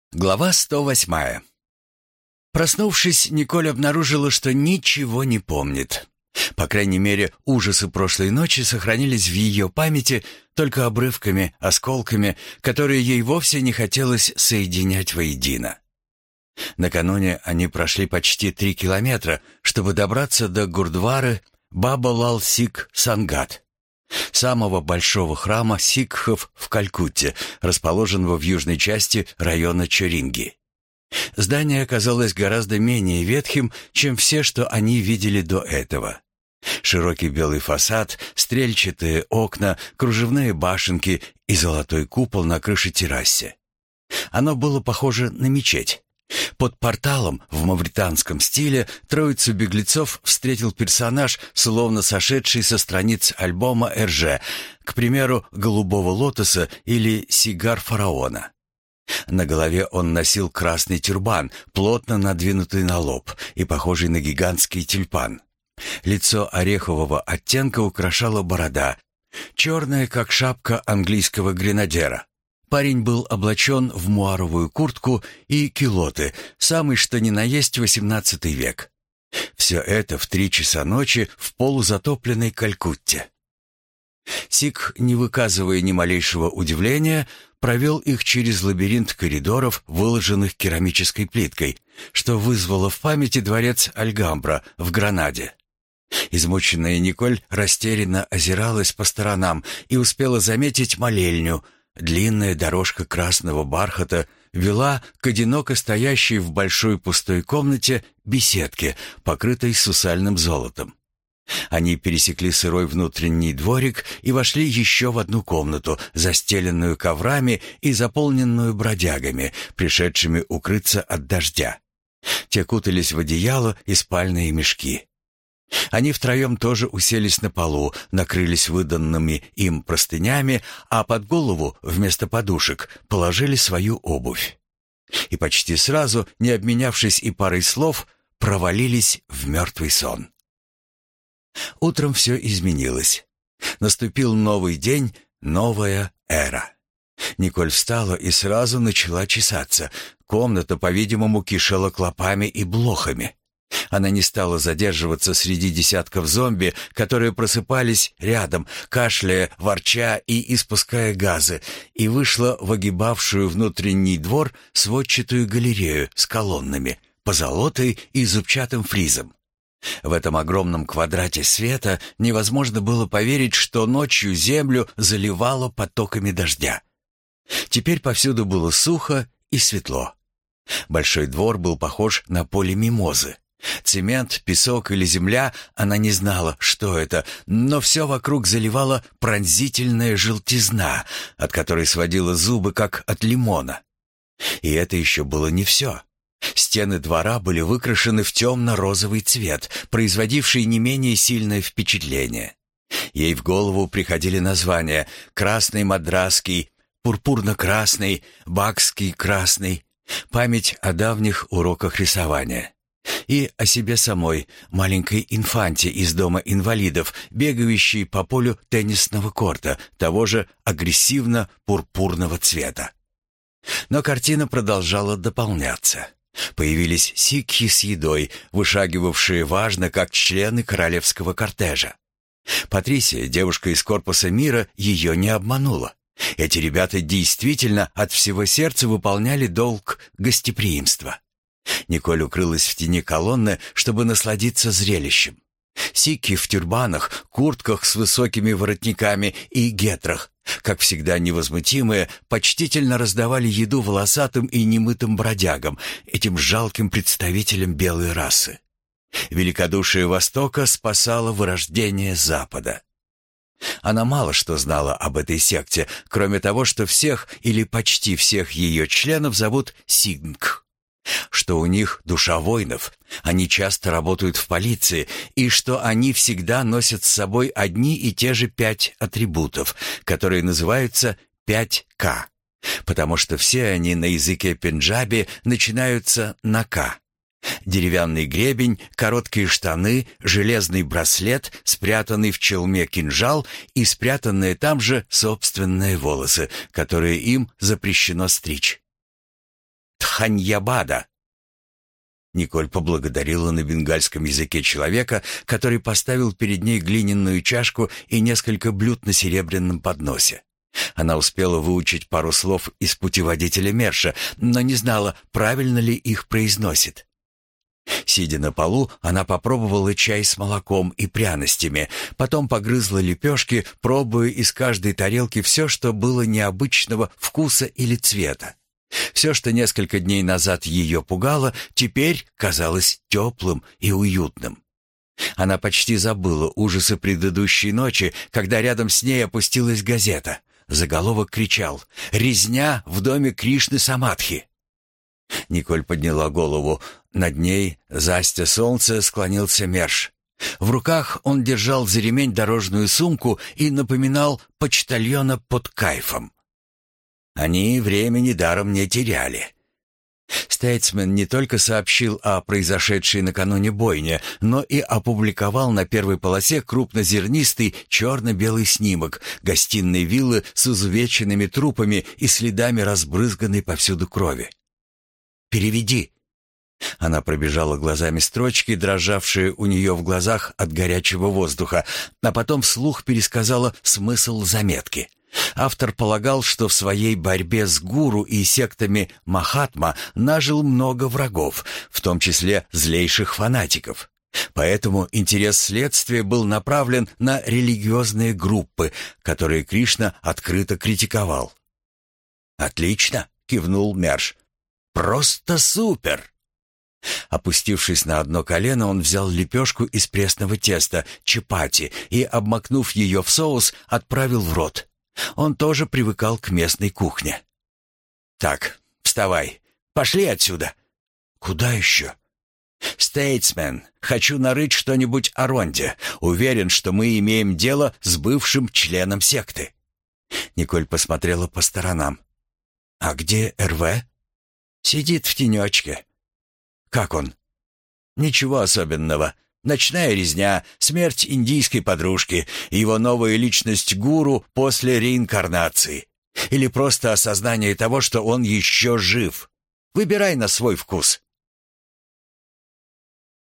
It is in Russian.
Глава 108. Проснувшись, Николь обнаружила, что ничего не помнит. По крайней мере, ужасы прошлой ночи сохранились в ее памяти только обрывками, осколками, которые ей вовсе не хотелось соединять воедино. Накануне они прошли почти 3 километра, чтобы добраться до Гурдвары Баба-Лал-Сикх-Сангат, самого большого храма сикхов в Калькутте, расположенного в южной части района Чоринги. Здание оказалось гораздо менее ветхим, чем все, что они видели до этого. Широкий белый фасад, стрельчатые окна, кружевные башенки и золотой купол на крыше-террасе. Оно было похоже на мечеть. Под порталом в мавританском стиле троицу беглецов встретил персонаж, словно сошедший со страниц альбома Эрже, к примеру, «Голубого лотоса» или «Сигар фараона». На голове он носил красный тюрбан, плотно надвинутый на лоб и похожий на гигантский тюльпан. Лицо орехового оттенка украшала борода, черная, как шапка английского гренадера. Парень был облачен в муаровую куртку и кюлоты, самый что ни на есть XVIII век. Все это в 3 часа ночи в полузатопленной Калькутте. Сикх, не выказывая ни малейшего удивления, провел их через лабиринт коридоров, выложенных керамической плиткой, что вызвало в памяти дворец Альгамбра в Гранаде. Измученная Николь растерянно озиралась по сторонам и успела заметить молельню. Длинная дорожка красного бархата вела к одиноко стоящей в большой пустой комнате беседке, покрытой сусальным золотом. Они пересекли сырой внутренний дворик и вошли еще в одну комнату, застеленную коврами и заполненную бродягами, пришедшими укрыться от дождя. Те кутались в одеяло и спальные мешки. Они втроем тоже уселись на полу, накрылись выданными им простынями, а под голову вместо подушек положили свою обувь. И почти сразу, не обменявшись и парой слов, провалились в мертвый сон. Утром все изменилось. Наступил новый день, новая эра. Николь встала и сразу начала чесаться. Комната, по-видимому, кишела клопами и блохами. Она не стала задерживаться среди десятков зомби, которые просыпались рядом, кашляя, ворча и испуская газы, и вышла в огибавшую внутренний двор сводчатую галерею с колоннами, позолотой и зубчатым фризом. В этом огромном квадрате света невозможно было поверить, что ночью землю заливало потоками дождя. Теперь повсюду было сухо и светло. Большой двор был похож на поле мимозы. Цемент, песок или земля, она не знала, что это, но все вокруг заливала пронзительная желтизна, от которой сводила зубы, как от лимона. И это еще было не все. Стены двора были выкрашены в темно-розовый цвет, производивший не менее сильное впечатление. Ей в голову приходили названия: красный мадрасский, пурпурно-красный, бакский красный, память о давних уроках рисования. И о себе самой, маленькой инфанте из дома инвалидов, бегающей по полю теннисного корта, того же агрессивно-пурпурного цвета. Но картина продолжала дополняться. Появились сикхи с едой, вышагивавшие важно, как члены королевского кортежа. Патрисия, девушка из корпуса мира, ее не обманула. Эти ребята действительно от всего сердца выполняли долг гостеприимства. Николь укрылась в тени колонны, чтобы насладиться зрелищем. Сикхи в тюрбанах, куртках с высокими воротниками и гетрах, как всегда невозмутимые, почтительно раздавали еду волосатым и немытым бродягам, этим жалким представителям белой расы. Великодушие Востока спасало вырождение Запада. Она мало что знала об этой секте, кроме того, что всех или почти всех ее членов зовут Сингх, что у них душа воинов, они часто работают в полиции, и что они всегда носят с собой одни и те же 5 атрибутов, которые называются 5К, потому что все они на языке пенджаби начинаются на «К». Деревянный гребень, короткие штаны, железный браслет, спрятанный в челме кинжал и спрятанные там же собственные волосы, которые им запрещено стричь. Ханьябада». Николь поблагодарила на бенгальском языке человека, который поставил перед ней глиняную чашку и несколько блюд на серебряном подносе. Она успела выучить пару слов из путеводителя Мерша, но не знала, правильно ли их произносит. Сидя на полу, она попробовала чай с молоком и пряностями, потом погрызла лепешки, пробуя из каждой тарелки все, что было необычного вкуса или цвета. Все, что несколько дней назад ее пугало, теперь казалось теплым и уютным. Она почти забыла ужасы предыдущей ночи, когда рядом с ней опустилась газета. Заголовок кричал: «Резня в доме Кришны Самадхи». Николь подняла голову. Над ней, застя солнце, склонился Мерш. В руках он держал за ремень дорожную сумку и напоминал почтальона под кайфом. Они времени даром не теряли. Стейтсмен не только сообщил о произошедшей накануне бойне, но и опубликовал на первой полосе крупнозернистый черно-белый снимок гостиной виллы с изувеченными трупами и следами разбрызганной повсюду крови. «Переведи». Она пробежала глазами строчки, дрожавшие у нее в глазах от горячего воздуха, а потом вслух пересказала смысл заметки. Автор полагал, что в своей борьбе с гуру и сектами Махатма нажил много врагов, в том числе злейших фанатиков. Поэтому интерес следствия был направлен на религиозные группы, которые Кришна открыто критиковал. «Отлично!» — кивнул Мерш. «Просто супер!» Опустившись на одно колено, он взял лепешку из пресного теста, чапати, и, обмакнув ее в соус, отправил в рот. Он тоже привыкал к местной кухне. «Так, вставай. Пошли отсюда». «Куда еще?» «Стейтсмен, хочу нарыть что-нибудь о Ронде. Уверен, что мы имеем дело с бывшим членом секты». Николь посмотрела по сторонам. «А где РВ?» «Сидит в тенечке». «Как он?» «Ничего особенного. Ночная резня, смерть индийской подружки, его новая личность гуру после реинкарнации. Или просто осознание того, что он еще жив. Выбирай на свой вкус».